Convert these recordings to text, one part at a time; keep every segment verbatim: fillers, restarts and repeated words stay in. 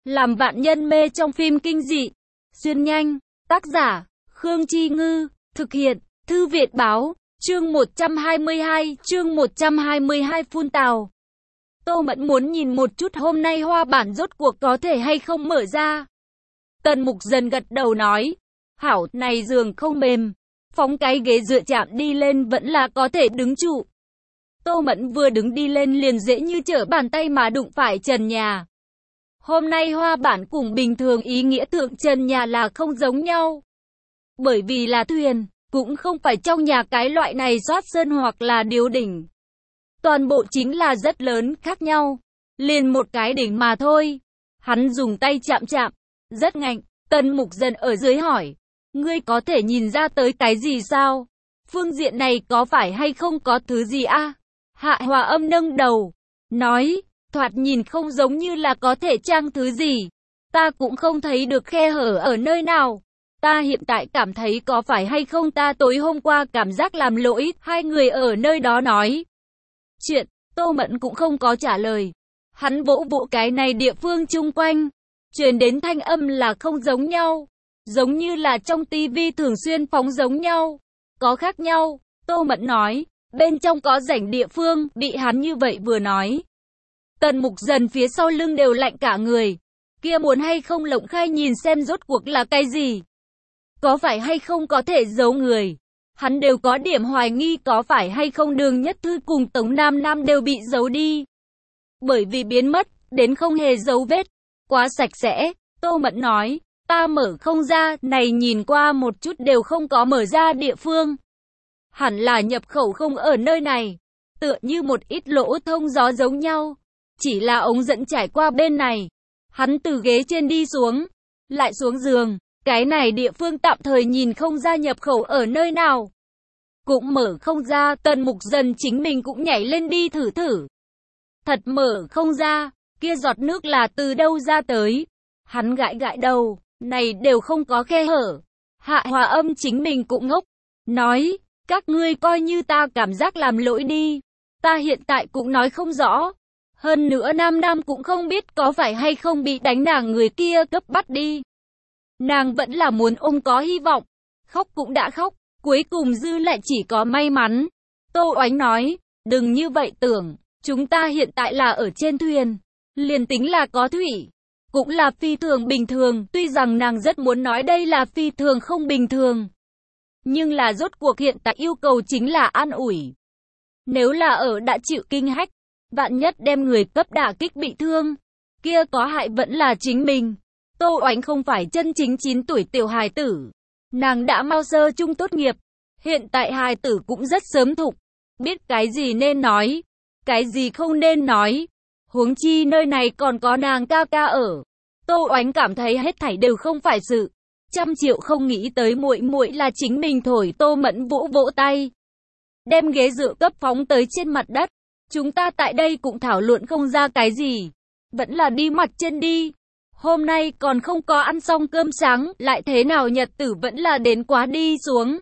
Làm vạn nhân mê trong phim kinh dị. Xuyên nhanh. Tác giả, Khương Chi Ngư. Thực hiện, Thư Viện Báo. Chương một trăm hai mươi hai, chương một trăm hai mươi hai phun tào. Tô Mẫn muốn nhìn một chút hôm nay hoa bản rốt cuộc có thể hay không mở ra. Tần Mục dần gật đầu nói. Hảo, này giường không mềm. Phóng cái ghế dựa chạm đi lên vẫn là có thể đứng trụ. Tô Mẫn vừa đứng đi lên liền dễ như trở bàn tay mà đụng phải trần nhà. Hôm nay hoa bản cùng bình thường ý nghĩa thượng trần nhà là không giống nhau. Bởi vì là thuyền, cũng không phải trong nhà cái loại này xoát sơn hoặc là điếu đỉnh. Toàn bộ chính là rất lớn khác nhau. Liền một cái đỉnh mà thôi. Hắn dùng tay chạm chạm. Rất ngạnh. Tần Mục dần ở dưới hỏi. Ngươi có thể nhìn ra tới cái gì sao? Phương diện này có phải hay không có thứ gì a? Hạ Hòa Âm nâng đầu. Nói. Thoạt nhìn không giống như là có thể trang thứ gì. Ta cũng không thấy được khe hở ở nơi nào. Ta hiện tại cảm thấy có phải hay không ta tối hôm qua cảm giác làm lỗi. Hai người ở nơi đó nói chuyện. Tô Mẫn cũng không có trả lời. Hắn vỗ vỗ cái này địa phương chung quanh. Truyền đến thanh âm là không giống nhau. Giống như là trong tivi thường xuyên phóng giống nhau. Có khác nhau. Tô Mẫn nói. Bên trong có rảnh địa phương. Bị hắn như vậy vừa nói. Tần Mục dần phía sau lưng đều lạnh cả người. Kia muốn hay không lộng khai nhìn xem rốt cuộc là cái gì. Có phải hay không có thể giấu người. Hắn đều có điểm hoài nghi có phải hay không Đường Nhất Thư cùng Tống Nam Nam đều bị giấu đi. Bởi vì biến mất, đến không hề dấu vết. Quá sạch sẽ. Tô Mẫn nói. Ta mở không ra, này nhìn qua một chút đều không có mở ra địa phương. Hẳn là nhập khẩu không ở nơi này. Tựa như một ít lỗ thông gió giống nhau. Chỉ là ống dẫn trải qua bên này. Hắn từ ghế trên đi xuống. Lại xuống giường. Cái này địa phương tạm thời nhìn không ra nhập khẩu ở nơi nào. Cũng mở không ra. Tần Mục dần chính mình cũng nhảy lên đi thử thử. Thật mở không ra. Kia giọt nước là từ đâu ra tới. Hắn gãi gãi đầu. Này đều không có khe hở. Hạ Hòa Âm chính mình cũng ngốc. Nói. Các ngươi coi như ta cảm giác làm lỗi đi. Ta hiện tại cũng nói không rõ. Hơn nữa Nam Nam cũng không biết có phải hay không bị đánh nàng người kia cấp bắt đi. Nàng vẫn là muốn ôm có hy vọng. Khóc cũng đã khóc. Cuối cùng dư lại chỉ có may mắn. Tô Oánh nói. Đừng như vậy tưởng. Chúng ta hiện tại là ở trên thuyền. Liền tính là có thủy. Cũng là phi thường bình thường. Tuy rằng nàng rất muốn nói đây là phi thường không bình thường. Nhưng là rốt cuộc hiện tại yêu cầu chính là an ủi. Nếu là ở đã chịu kinh hách. Vạn nhất đem người cấp đả kích bị thương. Kia có hại vẫn là chính mình. Tô Oánh không phải chân chính chín tuổi tiểu hài tử. Nàng đã mau sơ trung tốt nghiệp. Hiện tại hài tử cũng rất sớm thục. Biết cái gì nên nói. Cái gì không nên nói. Huống chi nơi này còn có nàng ca ca ở. Tô Oánh cảm thấy hết thảy đều không phải sự. Trăm triệu không nghĩ tới muội muội là chính mình thổi. Tô Mẫn vỗ vỗ tay. Đem ghế dựa cấp phóng tới trên mặt đất. Chúng ta tại đây cũng thảo luận không ra cái gì. Vẫn là đi mặt trên đi. Hôm nay còn không có ăn xong cơm sáng. Lại thế nào nhật tử vẫn là đến quá đi xuống.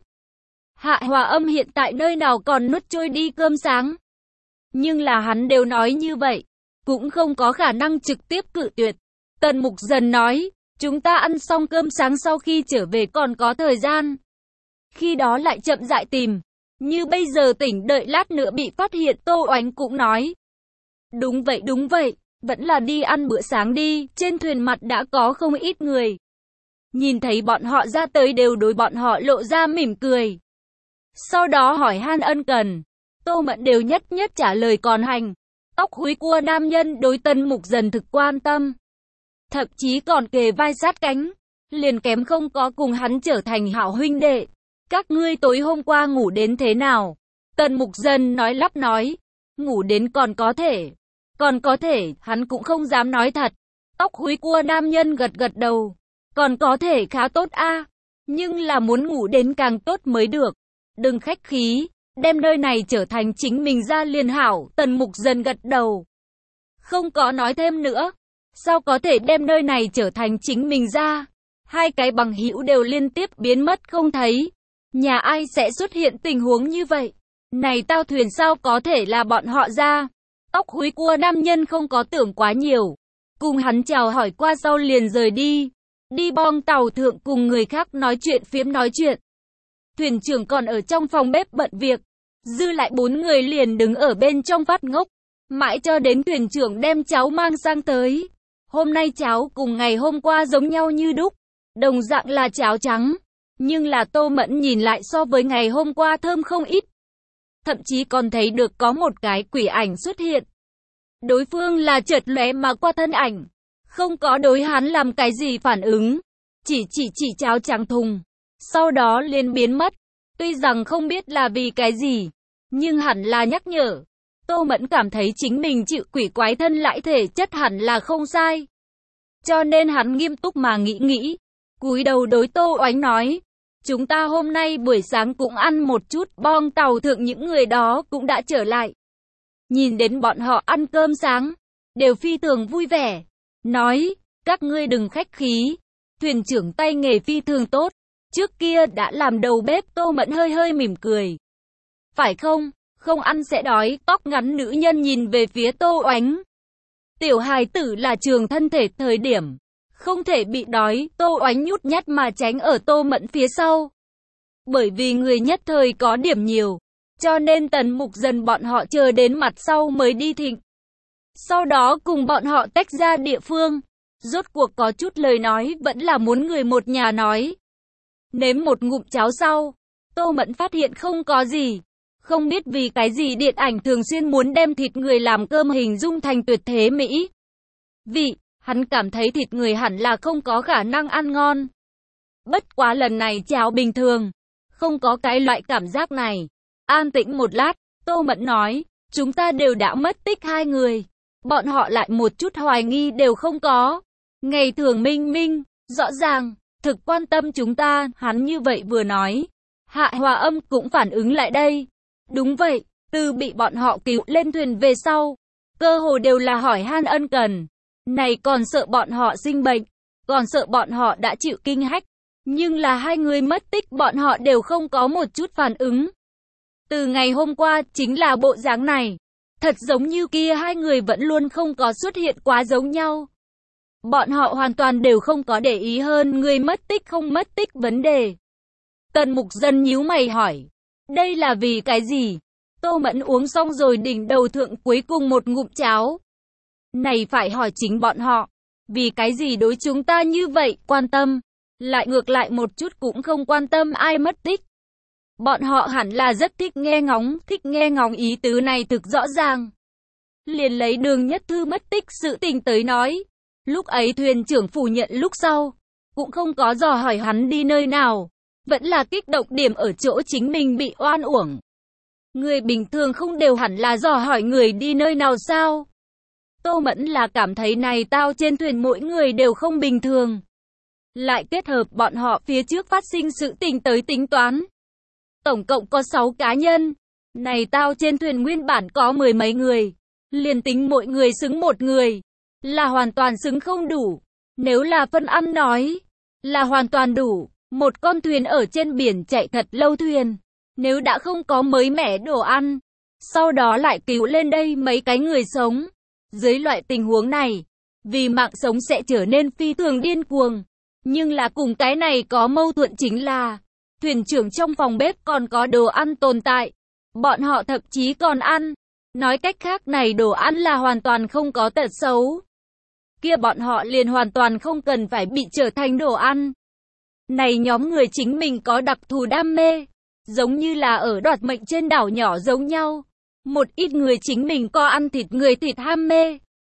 Hạ Hòa Âm hiện tại nơi nào còn nuốt trôi đi cơm sáng. Nhưng là hắn đều nói như vậy. Cũng không có khả năng trực tiếp cự tuyệt. Tần Mục dần nói. Chúng ta ăn xong cơm sáng sau khi trở về còn có thời gian. Khi đó lại chậm rãi tìm. Như bây giờ tỉnh đợi lát nữa bị phát hiện. Tô Oánh cũng nói. Đúng vậy đúng vậy. Vẫn là đi ăn bữa sáng đi. Trên thuyền mặt đã có không ít người. Nhìn thấy bọn họ ra tới đều đối bọn họ lộ ra mỉm cười. Sau đó hỏi han ân cần. Tô Mẫn đều nhất nhất trả lời còn hành. Tóc húi cua nam nhân đối Tần Mục dần thực quan tâm. Thậm chí còn kề vai sát cánh. Liền kém không có cùng hắn trở thành hảo huynh đệ. Các ngươi tối hôm qua ngủ đến thế nào? Tần Mục dần nói lắp nói. Ngủ đến còn có thể. Còn có thể, hắn cũng không dám nói thật. Tóc húi cua nam nhân gật gật đầu. Còn có thể khá tốt a. Nhưng là muốn ngủ đến càng tốt mới được. Đừng khách khí. Đem nơi này trở thành chính mình ra liền hảo. Tần Mục dần gật đầu. Không có nói thêm nữa. Sao có thể đem nơi này trở thành chính mình ra? Hai cái bằng hữu đều liên tiếp biến mất không thấy. Nhà ai sẽ xuất hiện tình huống như vậy? Này tao thuyền sao có thể là bọn họ ra? Tóc húi cua nam nhân không có tưởng quá nhiều. cùng hắn chào hỏi qua sau liền rời đi. Đi bong tàu thượng cùng người khác nói chuyện phiếm nói chuyện. Thuyền trưởng còn ở trong phòng bếp bận việc. Dư lại bốn người liền đứng ở bên trong phát ngốc. Mãi cho đến thuyền trưởng đem cháo mang sang tới. Hôm nay cháo cùng ngày hôm qua giống nhau như đúc. Đồng dạng là cháo trắng. Nhưng là Tô Mẫn nhìn lại so với ngày hôm qua thơm không ít. Thậm chí còn thấy được có một cái quỷ ảnh xuất hiện. Đối phương là chợt lóe mà qua thân ảnh. Không có đối hắn làm cái gì phản ứng. Chỉ chỉ chỉ cháo trắng thùng. Sau đó liền biến mất. Tuy rằng không biết là vì cái gì. Nhưng hẳn là nhắc nhở. Tô Mẫn cảm thấy chính mình chịu quỷ quái thân lại thể chất hẳn là không sai. Cho nên hắn nghiêm túc mà nghĩ nghĩ. Cúi đầu đối Tô Oánh nói. Chúng ta hôm nay buổi sáng cũng ăn một chút, bong tàu thượng những người đó cũng đã trở lại. Nhìn đến bọn họ ăn cơm sáng, đều phi thường vui vẻ. Nói, các ngươi đừng khách khí. Thuyền trưởng tay nghề phi thường tốt. Trước kia đã làm đầu bếp. Tô Mẫn hơi hơi mỉm cười. Phải không? Không ăn sẽ đói. Tóc ngắn nữ nhân nhìn về phía Tô Oánh. Tiểu hài tử là trường thân thể thời điểm. Không thể bị đói. Tô Oánh nhút nhát mà tránh ở Tô Mẫn phía sau. Bởi vì người nhất thời có điểm nhiều. Cho nên Tần Mục Dần bọn họ chờ đến mặt sau mới đi thịnh. Sau đó cùng bọn họ tách ra địa phương. Rốt cuộc có chút lời nói vẫn là muốn người một nhà nói. Nếm một ngụm cháo sau. Tô Mẫn phát hiện không có gì. Không biết vì cái gì điện ảnh thường xuyên muốn đem thịt người làm cơm hình dung thành tuyệt thế mỹ. Vị, hắn cảm thấy thịt người hẳn là không có khả năng ăn ngon. Bất quá lần này cháo bình thường. Không có cái loại cảm giác này. An tĩnh một lát, Tô Mẫn nói, chúng ta đều đã mất tích hai người. Bọn họ lại một chút hoài nghi đều không có. Ngày thường minh minh, rõ ràng, thực quan tâm chúng ta, hắn như vậy vừa nói. Hạ Hòa Âm cũng phản ứng lại đây. Đúng vậy, từ bị bọn họ cứu lên thuyền về sau. Cơ hồ đều là hỏi han ân cần. Này còn sợ bọn họ sinh bệnh, còn sợ bọn họ đã chịu kinh hách. Nhưng là hai người mất tích bọn họ đều không có một chút phản ứng. Từ ngày hôm qua chính là bộ dáng này. Thật giống như kia hai người vẫn luôn không có xuất hiện quá giống nhau. Bọn họ hoàn toàn đều không có để ý hơn người mất tích không mất tích vấn đề. Tần Mục Dần nhíu mày hỏi. Đây là vì cái gì? Tô Mẫn uống xong rồi đỉnh đầu thượng cuối cùng một ngụm cháo. Này phải hỏi chính bọn họ. Vì cái gì đối chúng ta như vậy quan tâm? Lại ngược lại một chút cũng không quan tâm ai mất tích. Bọn họ hẳn là rất thích nghe ngóng, thích nghe ngóng ý tứ này thực rõ ràng. Liền lấy Đường Nhất Thư mất tích sự tình tới nói. Lúc ấy thuyền trưởng phủ nhận lúc sau. Cũng không có dò hỏi hắn đi nơi nào. Vẫn là kích động điểm ở chỗ chính mình bị oan uổng. Người bình thường không đều hẳn là dò hỏi người đi nơi nào sao? Tô Mẫn là cảm thấy này tao trên thuyền mỗi người đều không bình thường. Lại kết hợp bọn họ phía trước phát sinh sự tình tới tính toán. Tổng cộng có sáu cá nhân. Này tao trên thuyền nguyên bản có mười mấy người. Liền tính mỗi người xứng một người. Là hoàn toàn xứng không đủ. Nếu là phân ăn nói. Là hoàn toàn đủ. Một con thuyền ở trên biển chạy thật lâu thuyền. Nếu đã không có mới mẻ đồ ăn. Sau đó lại cứu lên đây mấy cái người sống. Dưới loại tình huống này. Vì mạng sống sẽ trở nên phi thường điên cuồng. Nhưng là cùng cái này có mâu thuẫn chính là. Thuyền trưởng trong phòng bếp còn có đồ ăn tồn tại. Bọn họ thậm chí còn ăn. Nói cách khác này đồ ăn là hoàn toàn không có tật xấu. Kia bọn họ liền hoàn toàn không cần phải bị trở thành đồ ăn. Này nhóm người chính mình có đặc thù đam mê. Giống như là ở đoạt mệnh trên đảo nhỏ giống nhau. Một ít người chính mình có ăn thịt người thịt ham mê.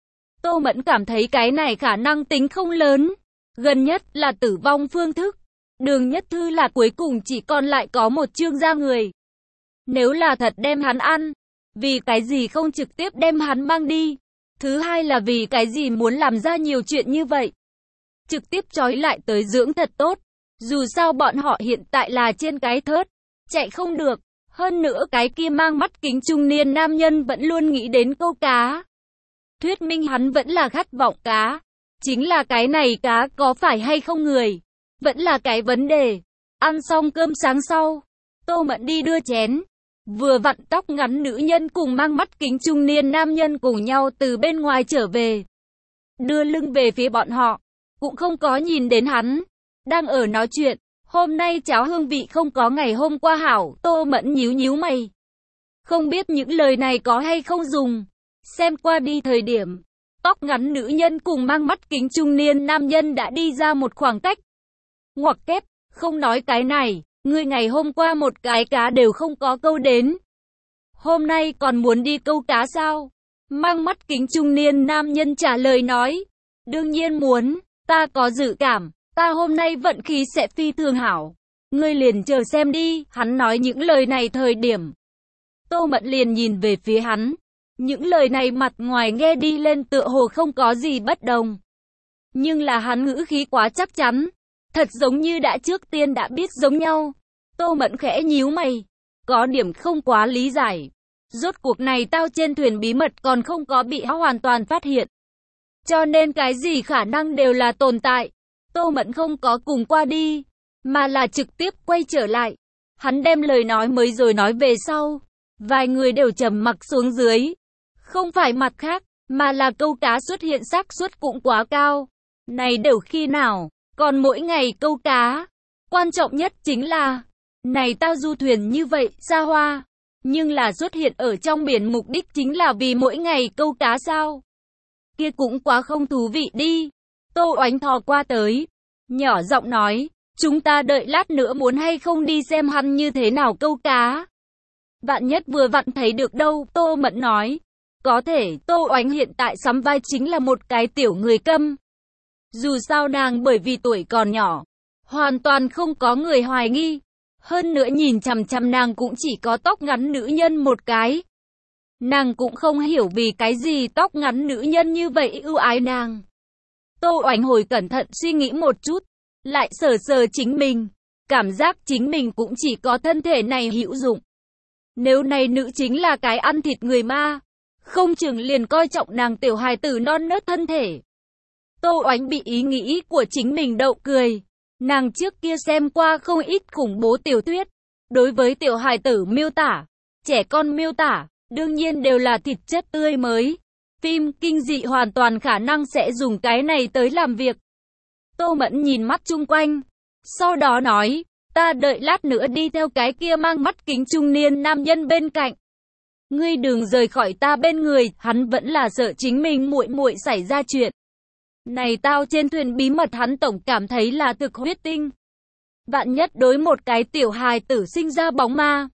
Tô Mẫn cảm thấy cái này khả năng tính không lớn. Gần nhất là tử vong phương thức. Đường Nhất Thư là cuối cùng chỉ còn lại có một Trương gia người. Nếu là thật đem hắn ăn, vì cái gì không trực tiếp đem hắn mang đi? Thứ hai là vì cái gì muốn làm ra nhiều chuyện như vậy? Trực tiếp trói lại tới dưỡng thật tốt. Dù sao bọn họ hiện tại là trên cái thớt, chạy không được. Hơn nữa cái kia mang mắt kính trung niên nam nhân vẫn luôn nghĩ đến câu cá. Thuyết minh hắn vẫn là khát vọng cá. Chính là cái này cá có phải hay không người? Vẫn là cái vấn đề. Ăn xong cơm sáng sau, Tô Mẫn đi đưa chén. Vừa vặn tóc ngắn nữ nhân cùng mang mắt kính trung niên nam nhân cùng nhau từ bên ngoài trở về. đưa lưng về phía bọn họ, cũng không có nhìn đến hắn, đang ở nói chuyện. Hôm nay cháo hương vị không có ngày hôm qua hảo, Tô Mẫn nhíu nhíu mày. Không biết những lời này có hay không dùng. Xem qua đi thời điểm, tóc ngắn nữ nhân cùng mang mắt kính trung niên nam nhân đã đi ra một khoảng cách. Ngoặc kép, không nói cái này, ngươi ngày hôm qua một cái cá đều không có câu đến. Hôm nay còn muốn đi câu cá sao? Mang mắt kính trung niên nam nhân trả lời nói. Đương nhiên muốn, ta có dự cảm, ta hôm nay vận khí sẽ phi thường hảo. Ngươi liền chờ xem đi, hắn nói những lời này thời điểm. Tô Mẫn liền nhìn về phía hắn. Những lời này mặt ngoài nghe đi lên tựa hồ không có gì bất đồng. Nhưng là hắn ngữ khí quá chắc chắn. Thật giống như đã trước tiên đã biết giống nhau. Tô Mẫn khẽ nhíu mày. Có điểm không quá lý giải. Rốt cuộc này tao trên thuyền bí mật còn không có bị hắn hoàn toàn phát hiện. Cho nên cái gì khả năng đều là tồn tại. Tô Mẫn không có cùng qua đi, mà là trực tiếp quay trở lại. Hắn đem lời nói mới rồi nói về sau. Vài người đều trầm mặc xuống dưới. Không phải mặt khác, mà là câu cá xuất hiện xác suất cũng quá cao. Này đều khi nào, còn mỗi ngày câu cá. Quan trọng nhất chính là, này tao du thuyền như vậy, xa hoa. Nhưng là xuất hiện ở trong biển mục đích chính là vì mỗi ngày câu cá sao? Kia cũng quá không thú vị đi. Tô Oánh thò qua tới, nhỏ giọng nói, chúng ta đợi lát nữa muốn hay không đi xem hắn như thế nào câu cá. Vạn nhất vừa vặn thấy được đâu, Tô Mẫn nói. Có thể, Tô Oánh hiện tại sắm vai chính là một cái tiểu người câm. Dù sao nàng bởi vì tuổi còn nhỏ, hoàn toàn không có người hoài nghi. Hơn nữa nhìn chằm chằm nàng cũng chỉ có tóc ngắn nữ nhân một cái. Nàng cũng không hiểu vì cái gì tóc ngắn nữ nhân như vậy ưu ái nàng. Tô Oánh hồi cẩn thận suy nghĩ một chút, lại sờ sờ chính mình. Cảm giác chính mình cũng chỉ có thân thể này hữu dụng. Nếu này nữ chính là cái ăn thịt người ma, không chừng liền coi trọng nàng tiểu hài tử non nớt thân thể. Tô Oánh bị ý nghĩ của chính mình đậu cười. Nàng trước kia xem qua không ít khủng bố tiểu thuyết. Đối với tiểu hài tử miêu tả, trẻ con miêu tả, đương nhiên đều là thịt chất tươi mới. Phim kinh dị hoàn toàn khả năng sẽ dùng cái này tới làm việc. Tô Mẫn nhìn mắt chung quanh, sau đó nói, ta đợi lát nữa đi theo cái kia mang mắt kính trung niên nam nhân bên cạnh. Ngươi đừng rời khỏi ta bên người, hắn vẫn là sợ chính mình muội muội xảy ra chuyện. Này tao trên thuyền bí mật hắn tổng cảm thấy là thực huyết tinh. Vạn nhất đối một cái tiểu hài tử sinh ra bóng ma.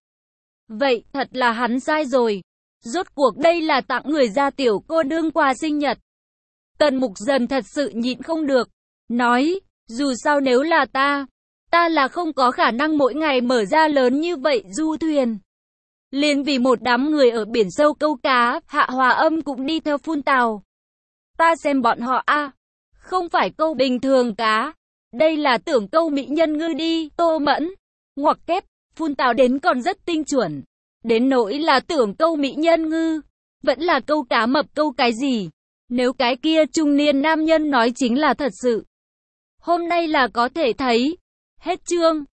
Vậy thật là hắn sai rồi. Rốt cuộc đây là tặng người ra tiểu cô nương quà sinh nhật. Tần Mục Dần thật sự nhịn không được. Nói, dù sao nếu là ta, ta là không có khả năng mỗi ngày mở ra lớn như vậy du thuyền. Liền vì một đám người ở biển sâu câu cá, Hạ Hòa Âm cũng đi theo phun tào. Ta xem bọn họ a à, không phải câu bình thường cá. Đây là tưởng câu mỹ nhân ngư đi, Tô Mẫn. Ngoặc kép, phun tào đến còn rất tinh chuẩn. Đến nỗi là tưởng câu mỹ nhân ngư, vẫn là câu cá mập câu cái gì. Nếu cái kia trung niên nam nhân nói chính là thật sự. Hôm nay là có thể thấy. Hết chương.